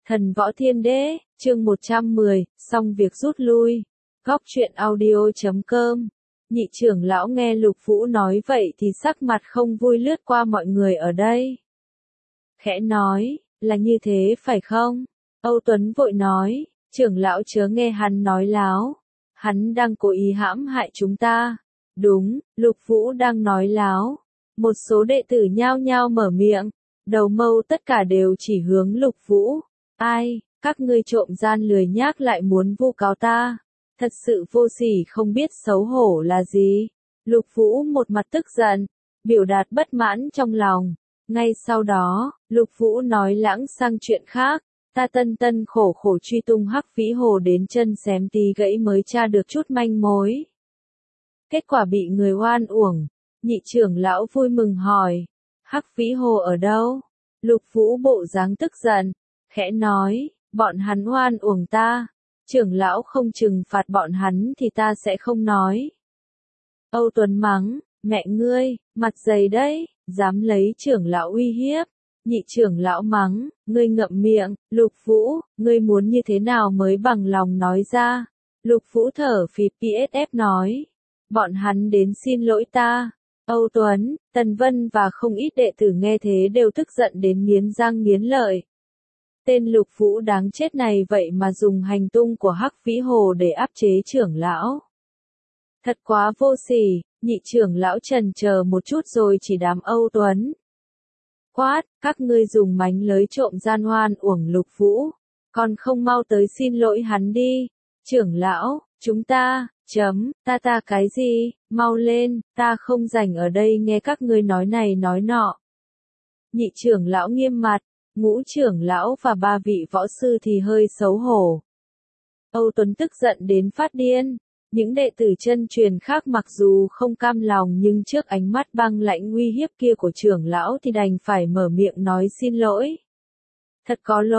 Thần Võ Thiên Đế, chương 110, xong việc rút lui. Góc truyện audio.com. Nhị trưởng lão nghe Lục Vũ nói vậy thì sắc mặt không vui lướt qua mọi người ở đây. Khẽ nói, là như thế phải không? Âu Tuấn vội nói, trưởng lão chớ nghe hắn nói láo. Hắn đang cố ý hãm hại chúng ta. Đúng, Lục Vũ đang nói láo. Một số đệ tử nhao nhao mở miệng, đầu mâu tất cả đều chỉ hướng Lục Vũ. Ai, các ngươi trộm gian lười nhác lại muốn vu cáo ta. Thật sự vô sỉ không biết xấu hổ là gì. Lục Vũ một mặt tức giận, biểu đạt bất mãn trong lòng. Ngay sau đó, Lục Vũ nói lãng sang chuyện khác. Ta tân khổ khổ truy tung Hắc Vĩ Hồ đến chân xém tí gãy mới tra được chút manh mối. Kết quả bị người oan uổng. Nhị trưởng lão vui mừng hỏi, Hắc Vĩ Hồ ở đâu? Lục Vũ bộ dáng tức giận, khẽ nói, bọn hắn oan uổng ta. Trưởng lão không trừng phạt bọn hắn thì ta sẽ không nói. Âu Tuấn mắng, mẹ ngươi, mặt dày đấy, dám lấy trưởng lão uy hiếp. Nhị trưởng lão mắng, ngươi ngậm miệng. Lục Vũ, ngươi muốn như thế nào mới bằng lòng nói ra? Lục Vũ thở phì PSF nói, bọn hắn đến xin lỗi ta. Âu Tuấn, Tần Vân và không ít đệ tử nghe thế đều tức giận đến nghiến răng nghiến lợi. Tên Lục Vũ đáng chết này vậy mà dùng hành tung của Hắc Vĩ Hồ để áp chế trưởng lão. Thật quá vô sỉ. Nhị trưởng lão chần chờ một chút rồi chỉ đám Âu Tuấn. Quát, các ngươi dùng mánh lới trộm gian hoan uổng Lục Vũ, còn không mau tới xin lỗi hắn đi. Trưởng lão, chúng ta, ta cái gì, mau lên, ta không rảnh ở đây nghe các ngươi nói này nói nọ. Nhị trưởng lão nghiêm mặt, ngũ trưởng lão và ba vị võ sư thì hơi xấu hổ. Âu Tuấn tức giận đến phát điên. Những đệ tử chân truyền khác mặc dù không cam lòng nhưng trước ánh mắt băng lãnh uy hiếp kia của trưởng lão thì đành phải mở miệng nói xin lỗi. Thật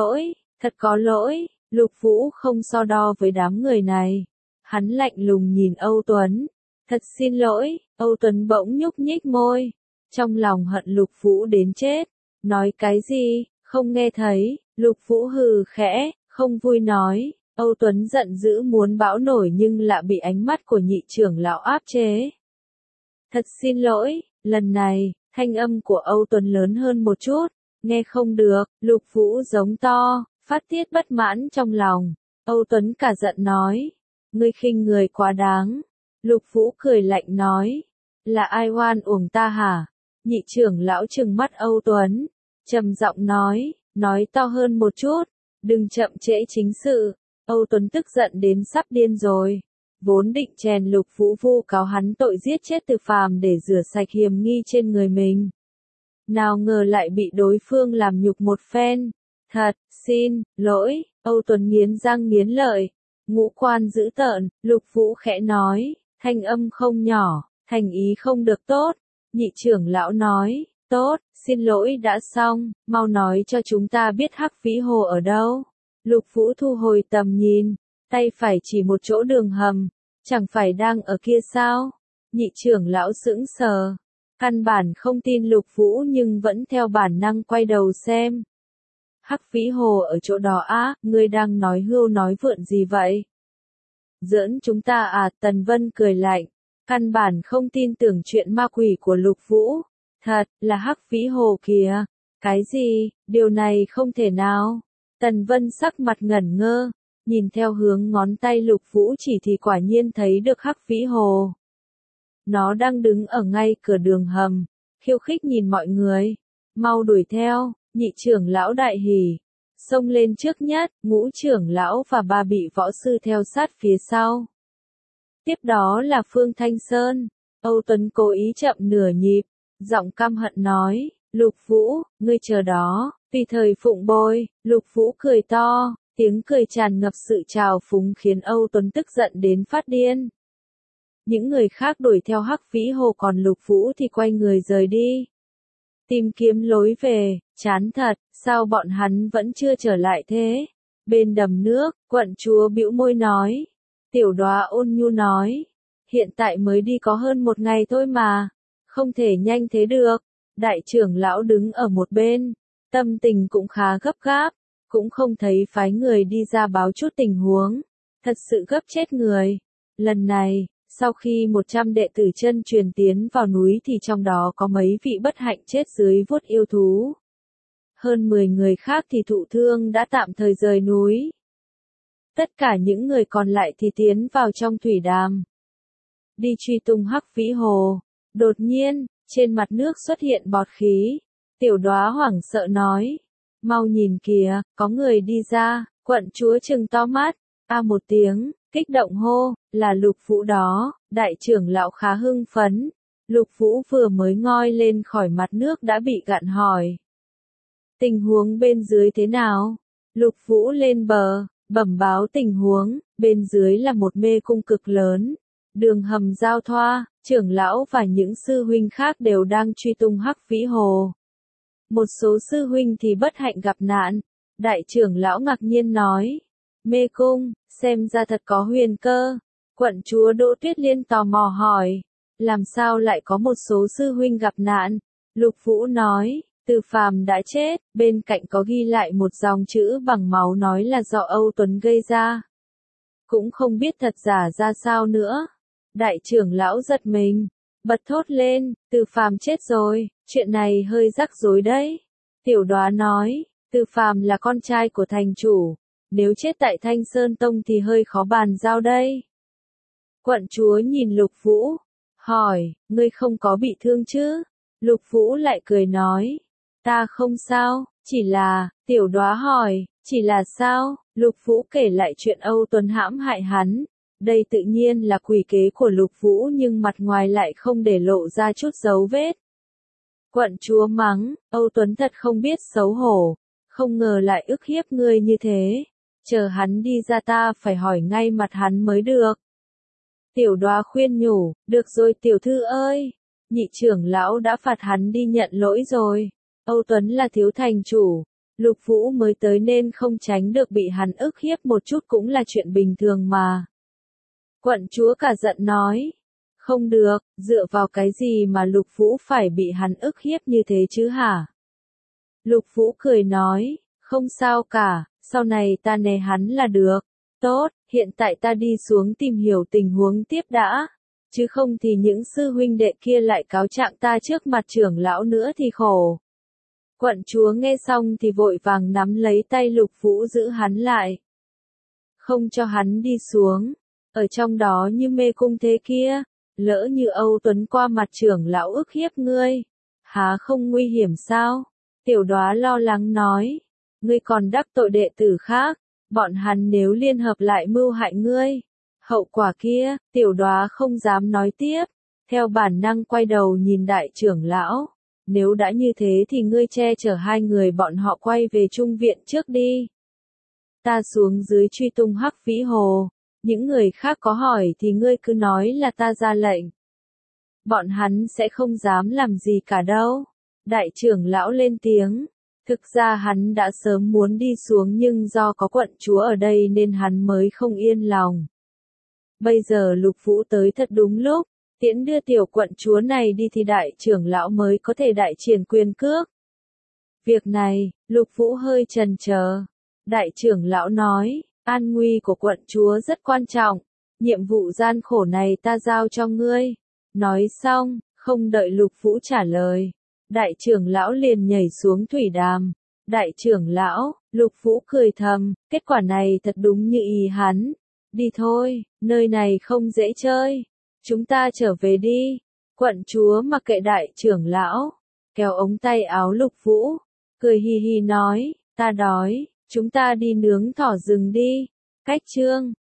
có lỗi, Lục Vũ không so đo với đám người này. Hắn lạnh lùng nhìn Âu Tuấn. Thật xin lỗi, Âu Tuấn bỗng nhúc nhích môi. Trong lòng hận Lục Vũ đến chết. Nói cái gì, không nghe thấy, Lục Vũ hừ khẽ, không vui nói. Âu Tuấn giận dữ muốn bão nổi nhưng lại bị ánh mắt của nhị trưởng lão áp chế. Thật xin lỗi, lần này, thanh âm của Âu Tuấn lớn hơn một chút, nghe không được, Lục Vũ giống to, phát tiết bất mãn trong lòng. Âu Tuấn cả giận nói, ngươi khinh người quá đáng. Lục Vũ cười lạnh nói, là ai oan uổng ta hả? Nhị trưởng lão trừng mắt Âu Tuấn, trầm giọng nói to hơn một chút, đừng chậm trễ chính sự. Âu Tuấn tức giận đến sắp điên rồi. Vốn định chèn Lục Vũ vu cáo hắn tội giết chết Từ Phàm để rửa sạch hiểm nghi trên người mình. Nào ngờ lại bị đối phương làm nhục một phen. Thật, xin lỗi, Âu Tuấn nghiến răng nghiến lợi. Ngũ quan dữ tợn, Lục Vũ khẽ nói, thanh âm không nhỏ, thành ý không được tốt. Nhị trưởng lão nói, tốt, xin lỗi đã xong, mau nói cho chúng ta biết Hắc Vĩ Hồ ở đâu. Lục Vũ thu hồi tầm nhìn, tay phải chỉ một chỗ đường hầm, chẳng phải đang ở kia sao? Nhị trưởng lão sững sờ, căn bản không tin Lục Vũ nhưng vẫn theo bản năng quay đầu xem. Hắc Vĩ Hồ ở chỗ đó á, ngươi đang nói hưu nói vượn gì vậy? Giỡn chúng ta à? Tần Vân cười lạnh, căn bản không tin tưởng chuyện ma quỷ của Lục Vũ. Thật, là Hắc Vĩ Hồ kìa. Cái gì, điều này không thể nào. Tần Vân sắc mặt ngẩn ngơ, nhìn theo hướng ngón tay Lục Vũ chỉ thì quả nhiên thấy được Hắc Vĩ Hồ. Nó đang đứng ở ngay cửa đường hầm, khiêu khích nhìn mọi người. Mau đuổi theo, nhị trưởng lão đại hỉ, xông lên trước nhất, ngũ trưởng lão và ba vị võ sư theo sát phía sau. Tiếp đó là Phương Thanh Sơn. Âu Tuấn cố ý chậm nửa nhịp, giọng căm hận nói, Lục Vũ, ngươi chờ đó. Tùy thời phụng bồi. Lục Vũ cười to, tiếng cười tràn ngập sự trào phúng khiến Âu Tuấn tức giận đến phát điên. Những người khác đuổi theo Hắc Vĩ Hồ còn Lục Vũ thì quay người rời đi. Tìm kiếm lối về, chán thật, sao bọn hắn vẫn chưa trở lại thế? Bên đầm nước, quận chúa bĩu môi nói. Tiểu Đóa ôn nhu nói, hiện tại mới đi có hơn một ngày thôi mà, không thể nhanh thế được. Đại trưởng lão đứng ở một bên. Tâm tình cũng khá gấp gáp, cũng không thấy phái người đi ra báo chút tình huống, thật sự gấp chết người. Lần này, sau khi 100 đệ tử chân truyền tiến vào núi thì trong đó có mấy vị bất hạnh chết dưới vuốt yêu thú. Hơn 10 người khác thì thụ thương đã tạm thời rời núi. Tất cả những người còn lại thì tiến vào trong thủy đàm. Đi truy tung Hắc Vĩ Hồ. Đột nhiên, trên mặt nước xuất hiện bọt khí. Tiểu Đóa hoảng sợ nói. Mau nhìn kìa, có người đi ra. Quận chúa trừng to mắt. A một tiếng, kích động hô, là Lục Vũ đó. Đại trưởng lão khá hưng phấn. Lục Vũ vừa mới ngoi lên khỏi mặt nước đã bị gạn hỏi. Tình huống bên dưới thế nào? Lục Vũ lên bờ, bẩm báo tình huống, bên dưới là một mê cung cực lớn. Đường hầm giao thoa, trưởng lão và những sư huynh khác đều đang truy tung Hắc Vĩ Hồ. Một số sư huynh thì bất hạnh gặp nạn. Đại trưởng lão ngạc nhiên nói. Mê cung, xem ra thật có huyền cơ. Quận chúa Đỗ Tuyết Liên tò mò hỏi. Làm sao lại có một số sư huynh gặp nạn? Lục Vũ nói. Từ Phàm đã chết, bên cạnh có ghi lại một dòng chữ bằng máu nói là do Âu Tuấn gây ra. Cũng không biết thật giả ra sao nữa. Đại trưởng lão giật mình, bật thốt lên, Từ Phàm chết rồi, chuyện này hơi rắc rối đấy. Tiểu Đóa nói, Từ Phàm là con trai của thành chủ, nếu chết tại Thanh Sơn Tông thì hơi khó bàn giao đây. Quận chúa nhìn Lục Vũ, hỏi, ngươi không có bị thương chứ? Lục Vũ lại cười nói. Ta không sao, chỉ là, Tiểu Đóa hỏi, chỉ là sao? Lục Vũ kể lại chuyện Âu Tuấn hãm hại hắn. Đây tự nhiên là quỷ kế của Lục Vũ nhưng mặt ngoài lại không để lộ ra chút dấu vết. Quận chúa mắng, Âu Tuấn thật không biết xấu hổ, không ngờ lại ức hiếp ngươi như thế. Chờ hắn đi ra ta phải hỏi ngay mặt hắn mới được. Tiểu Đóa khuyên nhủ, được rồi tiểu thư ơi, nhị trưởng lão đã phạt hắn đi nhận lỗi rồi. Âu Tuấn là thiếu thành chủ, Lục Vũ mới tới nên không tránh được bị hắn ức hiếp một chút cũng là chuyện bình thường mà. Quận chúa cả giận nói, không được, dựa vào cái gì mà Lục Vũ phải bị hắn ức hiếp như thế chứ hả? Lục Vũ cười nói, không sao cả, sau này ta nề hắn là được. Tốt, hiện tại ta đi xuống tìm hiểu tình huống tiếp đã, chứ không thì những sư huynh đệ kia lại cáo trạng ta trước mặt trưởng lão nữa thì khổ. Quận chúa nghe xong thì vội vàng nắm lấy tay Lục Vũ giữ hắn lại. Không cho hắn đi xuống, ở trong đó như mê cung thế kia, lỡ như Âu Tuấn qua mặt trưởng lão ức hiếp ngươi, há không nguy hiểm sao? Tiểu Đóa lo lắng nói, ngươi còn đắc tội đệ tử khác, bọn hắn nếu liên hợp lại mưu hại ngươi. Hậu quả kia, Tiểu Đóa không dám nói tiếp, theo bản năng quay đầu nhìn đại trưởng lão. Nếu đã như thế thì ngươi che chở hai người bọn họ quay về trung viện trước đi. Ta xuống dưới truy tung Hắc Vĩ Hồ. Những người khác có hỏi thì ngươi cứ nói là ta ra lệnh. Bọn hắn sẽ không dám làm gì cả đâu. Đại trưởng lão lên tiếng. Thực ra hắn đã sớm muốn đi xuống nhưng do có quận chúa ở đây nên hắn mới không yên lòng. Bây giờ Lục Vũ tới thật đúng lúc. Tiễn đưa tiểu quận chúa này đi thì đại trưởng lão mới có thể đại triển quyền cước. Việc này, Lục Vũ hơi chần chờ. Đại trưởng lão nói, an nguy của quận chúa rất quan trọng. Nhiệm vụ gian khổ này ta giao cho ngươi. Nói xong, không đợi Lục Vũ trả lời. Đại trưởng lão liền nhảy xuống thủy đàm. Đại trưởng lão, Lục Vũ cười thầm, kết quả này thật đúng như ý hắn. Đi thôi, nơi này không dễ chơi. Chúng ta trở về đi. Quận chúa mặc kệ đại trưởng lão, kéo ống tay áo Lục Vũ, cười hì hì nói, ta đói, chúng ta đi nướng thỏ rừng đi. Cách chương